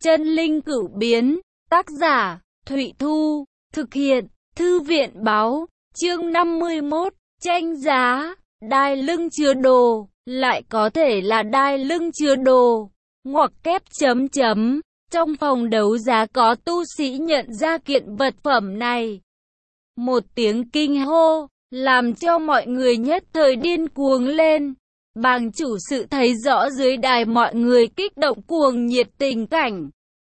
Chân linh cửu biến, tác giả, Thụy Thu, thực hiện, Thư viện Báo, chương 51, tranh giá, đai lưng chứa đồ, lại có thể là đai lưng chứa đồ, ngoặc kép chấm chấm. Trong phòng đấu giá có tu sĩ nhận ra kiện vật phẩm này. Một tiếng kinh hô, làm cho mọi người nhất thời điên cuồng lên. Bàng chủ sự thấy rõ dưới đài mọi người kích động cuồng nhiệt tình cảnh.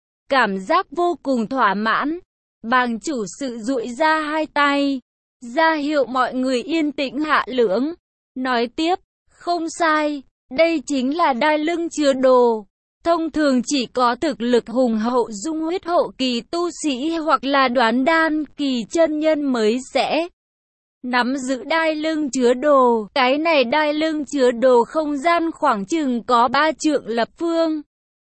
Cảm giác vô cùng thỏa mãn. Bàng chủ sự duỗi ra hai tay, ra hiệu mọi người yên tĩnh hạ lưỡng. Nói tiếp, không sai, đây chính là đai lưng chứa đồ. Thông thường chỉ có thực lực hùng hậu dung huyết hậu kỳ tu sĩ hoặc là đoán đan kỳ chân nhân mới sẽ nắm giữ đai lưng chứa đồ. Cái này đai lưng chứa đồ không gian khoảng chừng có 3 trượng lập phương.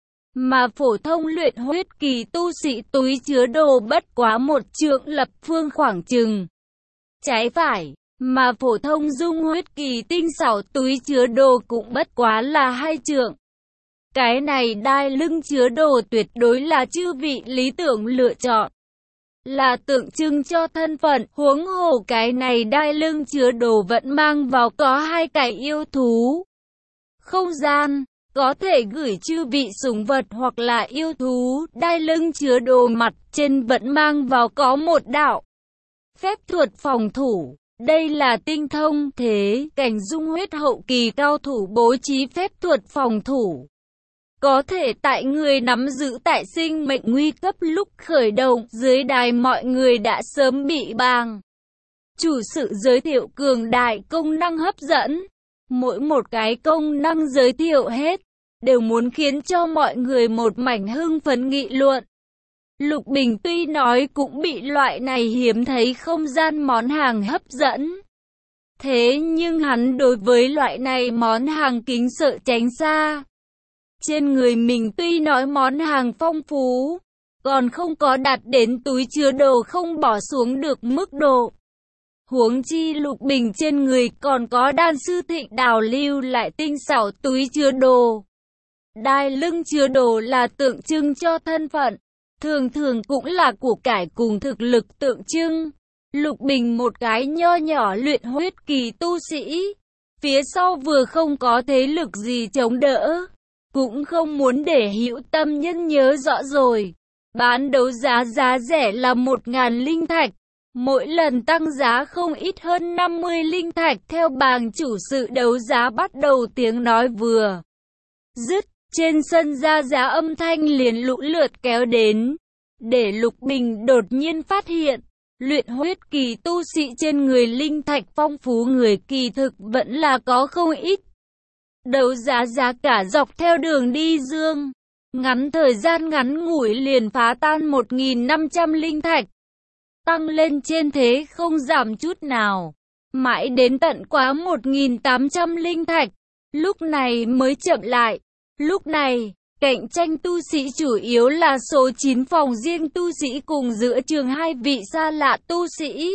Mà phổ thông luyện huyết kỳ tu sĩ túi chứa đồ bất quá 1 trượng lập phương khoảng chừng trái phải. Mà phổ thông dung huyết kỳ tinh xảo túi chứa đồ cũng bất quá là 2 trượng. Cái này đai lưng chứa đồ tuyệt đối là chư vị lý tưởng lựa chọn. Là tượng trưng cho thân phận, huống hồ cái này đai lưng chứa đồ vẫn mang vào có 2 cái yêu thú. Không gian, có thể gửi chư vị sủng vật hoặc là yêu thú, đai lưng chứa đồ mặt trên vẫn mang vào có một đạo phép thuật phòng thủ. Đây là tinh thông thế cảnh dung huyết hậu kỳ cao thủ bố trí phép thuật phòng thủ. Có thể tại người nắm giữ tại sinh mệnh nguy cấp lúc khởi động, dưới đài mọi người đã sớm bị bàng chủ sự giới thiệu cường đại công năng hấp dẫn. Mỗi một cái công năng giới thiệu hết, đều muốn khiến cho mọi người một mảnh hưng phấn nghị luận. Lục Bình tuy nói cũng bị loại này hiếm thấy không gian món hàng hấp dẫn. Thế nhưng hắn đối với loại này món hàng kính sợ tránh xa. Trên người mình tuy nói món hàng phong phú, còn không có đạt đến túi chứa đồ không bỏ xuống được mức độ. Huống chi Lục Bình trên người còn có đan sư Thịnh Đào lưu lại tinh xảo túi chứa đồ. Đai lưng chứa đồ là tượng trưng cho thân phận, thường thường cũng là của cải cùng thực lực tượng trưng. Lục Bình một cái nho nhỏ luyện huyết kỳ tu sĩ, phía sau vừa không có thế lực gì chống đỡ, cũng không muốn để hữu tâm nhân nhớ rõ rồi. Bán đấu giá giá rẻ là 1.000 linh thạch, mỗi lần tăng giá không ít hơn 50 linh thạch. Theo bàng chủ sự đấu giá bắt đầu tiếng nói vừa dứt, trên sân ra giá âm thanh liền lũ lượt kéo đến, để Lục Bình đột nhiên phát hiện, luyện huyết kỳ tu sĩ trên người linh thạch phong phú người kỳ thực vẫn là có không ít. Đấu giá giá cả dọc theo đường đi dương, ngắn thời gian ngắn ngủi liền phá tan 1.500 linh thạch, tăng lên trên thế không giảm chút nào, mãi đến tận quá 1.800 linh thạch, lúc này mới chậm lại. Lúc này, cạnh tranh tu sĩ chủ yếu là số 9 phòng riêng tu sĩ cùng giữa trường 2 vị xa lạ tu sĩ.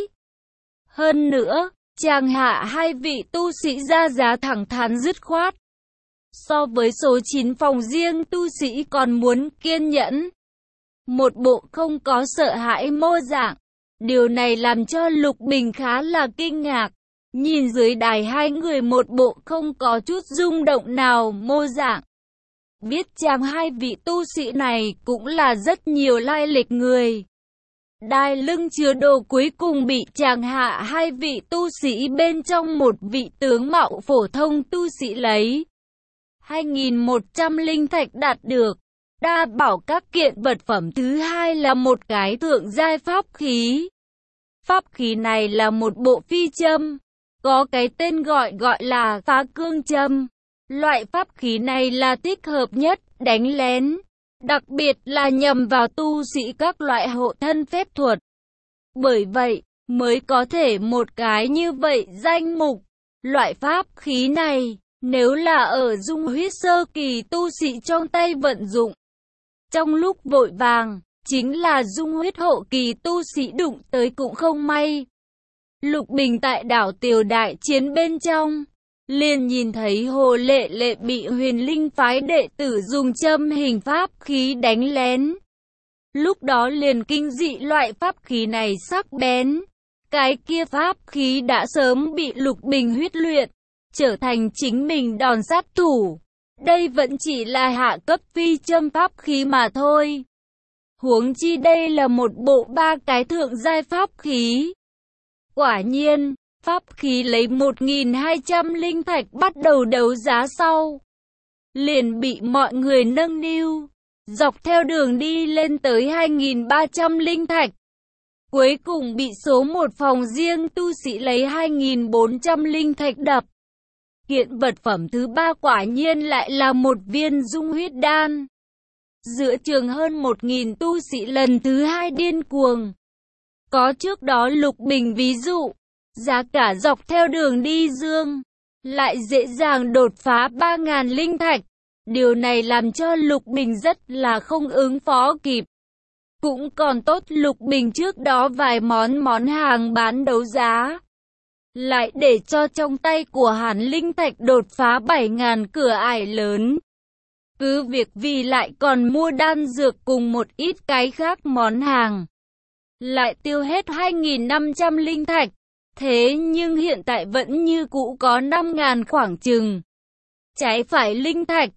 Hơn nữa, chàng hạ 2 vị tu sĩ ra giá thẳng thắn dứt khoát. So với số 9 phòng riêng tu sĩ còn muốn kiên nhẫn. Một bộ không có sợ hãi mô dạng. Điều này làm cho Lục Bình khá là kinh ngạc. Nhìn dưới đài 2 người một bộ không có chút rung động nào mô dạng. Biết chàng 2 vị tu sĩ này cũng là rất nhiều lai lịch người. Đai lưng chứa đồ cuối cùng bị chàng hạ 2 vị tu sĩ bên trong một vị tướng mạo phổ thông tu sĩ lấy 2.100 linh thạch đạt được. Đa bảo các kiện vật phẩm thứ hai là một cái thượng giai pháp khí. Pháp khí này là một bộ phi châm, có cái tên gọi là phá cương châm. Loại pháp khí này là thích hợp nhất đánh lén, đặc biệt là nhằm vào tu sĩ các loại hộ thân phép thuật. Bởi vậy, mới có thể một cái như vậy danh mục. Loại pháp khí này, nếu là ở dung huyết sơ kỳ tu sĩ trong tay vận dụng, trong lúc vội vàng, chính là dung huyết hậu kỳ tu sĩ đụng tới cũng không may. Lục Bình tại đảo Tiểu Đại Chiến bên trong, liền nhìn thấy Hồ Lệ Lệ bị Huyền Linh phái đệ tử dùng châm hình pháp khí đánh lén. Lúc đó liền kinh dị loại pháp khí này sắc bén. Cái kia pháp khí đã sớm bị Lục Bình huyết luyện, trở thành chính mình đòn sát thủ. Đây vẫn chỉ là hạ cấp phi châm pháp khí mà thôi. Huống chi đây là một bộ 3 cái thượng giai pháp khí. Quả nhiên, pháp khí lấy 1.200 linh thạch bắt đầu đấu giá sau, liền bị mọi người nâng niu, dọc theo đường đi lên tới 2.300 linh thạch. Cuối cùng bị số một phòng riêng tu sĩ lấy 2.400 linh thạch đập. Kiện vật phẩm thứ 3 quả nhiên lại là một viên dung huyết đan. Giữa trường hơn 1.000 tu sĩ lần thứ 2 điên cuồng. Có trước đó Lục Bình ví dụ, giá cả dọc theo đường đi dương, lại dễ dàng đột phá 3.000 linh thạch. Điều này làm cho Lục Bình rất là không ứng phó kịp. Cũng còn tốt Lục Bình trước đó vài món hàng bán đấu giá, lại để cho trong tay của hắn linh thạch đột phá 7.000 cửa ải lớn. Cứ việc vì lại còn mua đan dược cùng một ít cái khác món hàng, lại tiêu hết 2.500 linh thạch. Thế nhưng hiện tại vẫn như cũ có 5.000 khoảng chừng. Trái phải linh thạch,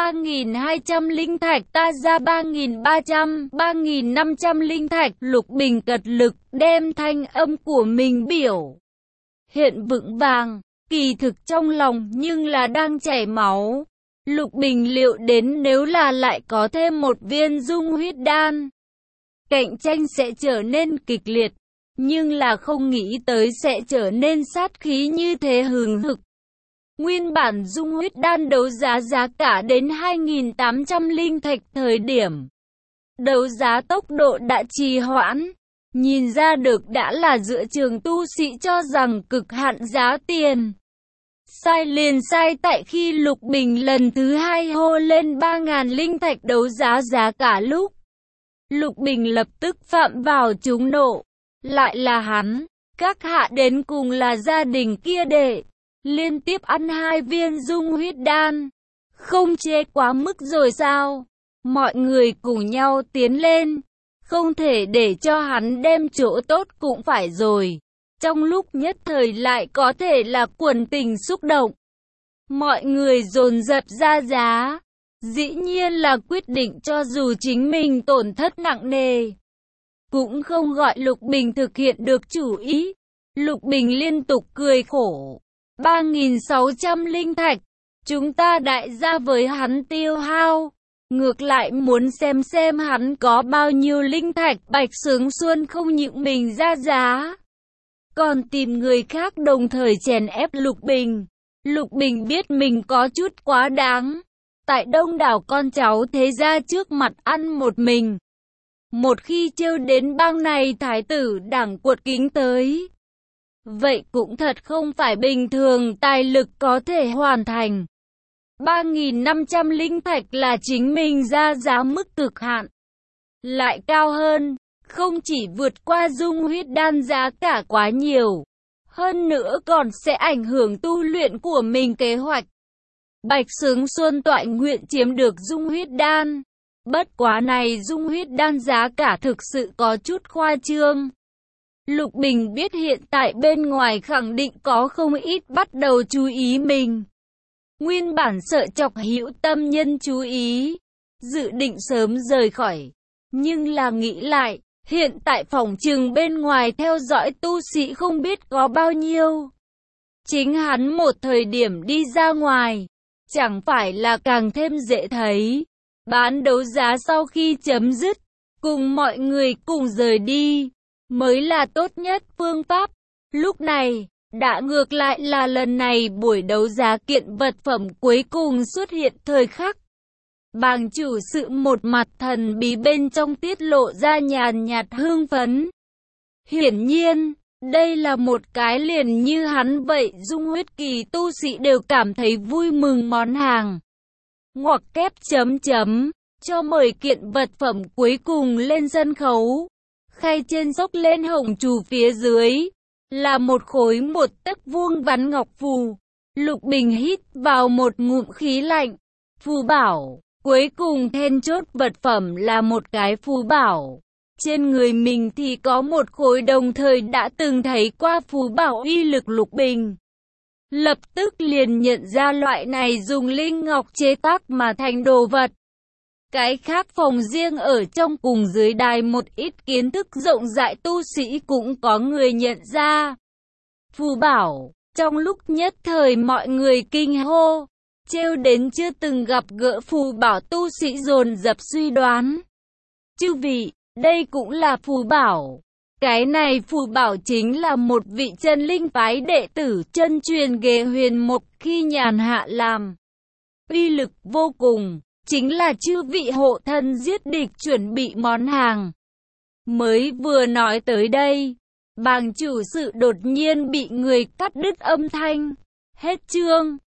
3.200 linh thạch, ta ra 3.300, 3.500 linh thạch. Lục Bình cật lực đem thanh âm của mình biểu hiện vững vàng, kỳ thực trong lòng nhưng là đang chảy máu. Lục Bình liệu đến nếu là lại có thêm một viên dung huyết đan, cạnh tranh sẽ trở nên kịch liệt, nhưng là không nghĩ tới sẽ trở nên sát khí như thế hừng hực. Nguyên bản dung huyết đan đấu giá giá cả đến 2.800 linh thạch thời điểm. Đấu giá tốc độ đã trì hoãn, nhìn ra được đã là giữa trường tu sĩ cho rằng cực hạn giá tiền. Sai liền sai tại khi Lục Bình lần thứ 2 hô lên 3.000 linh thạch đấu giá giá cả lúc. Lục Bình lập tức phạm vào trúng nộ. Lại là hắn, các hạ đến cùng là gia đình kia để liên tiếp ăn 2 viên dung huyết đan. Không chê quá mức rồi sao? Mọi người cùng nhau tiến lên. Không thể để cho hắn đem chỗ tốt cũng phải rồi. Trong lúc nhất thời lại có thể là quần tình xúc động. Mọi người dồn dập ra giá. Dĩ nhiên là quyết định cho dù chính mình tổn thất nặng nề, cũng không gọi Lục Bình thực hiện được chủ ý. Lục Bình liên tục cười khổ. 3.600 linh thạch, chúng ta đại gia với hắn tiêu hao. Ngược lại muốn xem hắn có bao nhiêu linh thạch. Bạch Sướng Xuân không những mình ra giá, còn tìm người khác đồng thời chèn ép Lục Bình. Lục Bình biết mình có chút quá đáng. Tại đông đảo con cháu thế gia trước mặt ăn một mình. Một khi trêu đến bang này thái tử đảng cuột kính tới, vậy cũng thật không phải bình thường tài lực có thể hoàn thành. 3.500 linh thạch là chính mình ra giá mức cực hạn. Lại cao hơn, không chỉ vượt qua dung huyết đan giá cả quá nhiều, hơn nữa còn sẽ ảnh hưởng tu luyện của mình kế hoạch. Bạch Sướng Xuân toại nguyện chiếm được dung huyết đan. Bất quá này dung huyết đan giá cả thực sự có chút khoa trương. Lục Bình biết hiện tại bên ngoài khẳng định có không ít bắt đầu chú ý mình. Nguyên bản sợ chọc hữu tâm nhân chú ý, dự định sớm rời khỏi. Nhưng là nghĩ lại, hiện tại phòng trừng bên ngoài theo dõi tu sĩ không biết có bao nhiêu. Chính hắn một thời điểm đi ra ngoài, chẳng phải là càng thêm dễ thấy. Bán đấu giá sau khi chấm dứt, cùng mọi người cùng rời đi, mới là tốt nhất phương pháp. Lúc này, đã ngược lại là lần này buổi đấu giá kiện vật phẩm cuối cùng xuất hiện thời khắc. Bàng chủ sự một mặt thần bí bên trong tiết lộ ra nhàn nhạt hưng phấn. Hiển nhiên, đây là một cái liền như hắn vậy dung huyết kỳ tu sĩ đều cảm thấy vui mừng món hàng. Ngoặc kép chấm chấm, cho mời kiện vật phẩm cuối cùng lên sân khấu. Khay trên dốc lên hồng trù phía dưới, là một khối 1 tấc vuông vắn ngọc phù. Lục Bình hít vào một ngụm khí lạnh. Phù bảo, cuối cùng then chốt vật phẩm là một cái phù bảo. Trên người mình thì có một khối đồng thời đã từng thấy qua phù bảo uy lực. Lục Bình lập tức liền nhận ra loại này dùng linh ngọc chế tác mà thành đồ vật. Cái khác phòng riêng ở trong cùng dưới đài một ít kiến thức rộng rãi tu sĩ cũng có người nhận ra. Phù bảo, trong lúc nhất thời mọi người kinh hô, trêu đến chưa từng gặp gỡ phù bảo tu sĩ dồn dập suy đoán. Chư vị, đây cũng là phù bảo. Cái này phù bảo chính là một vị chân linh phái đệ tử chân truyền Ghê Huyền Mộc khi nhàn hạ làm. Uy lực vô cùng, chính là chư vị hộ thân giết địch chuẩn bị món hàng. Mới vừa nói tới đây, bàng chủ sự đột nhiên bị người cắt đứt âm thanh. Hết chương.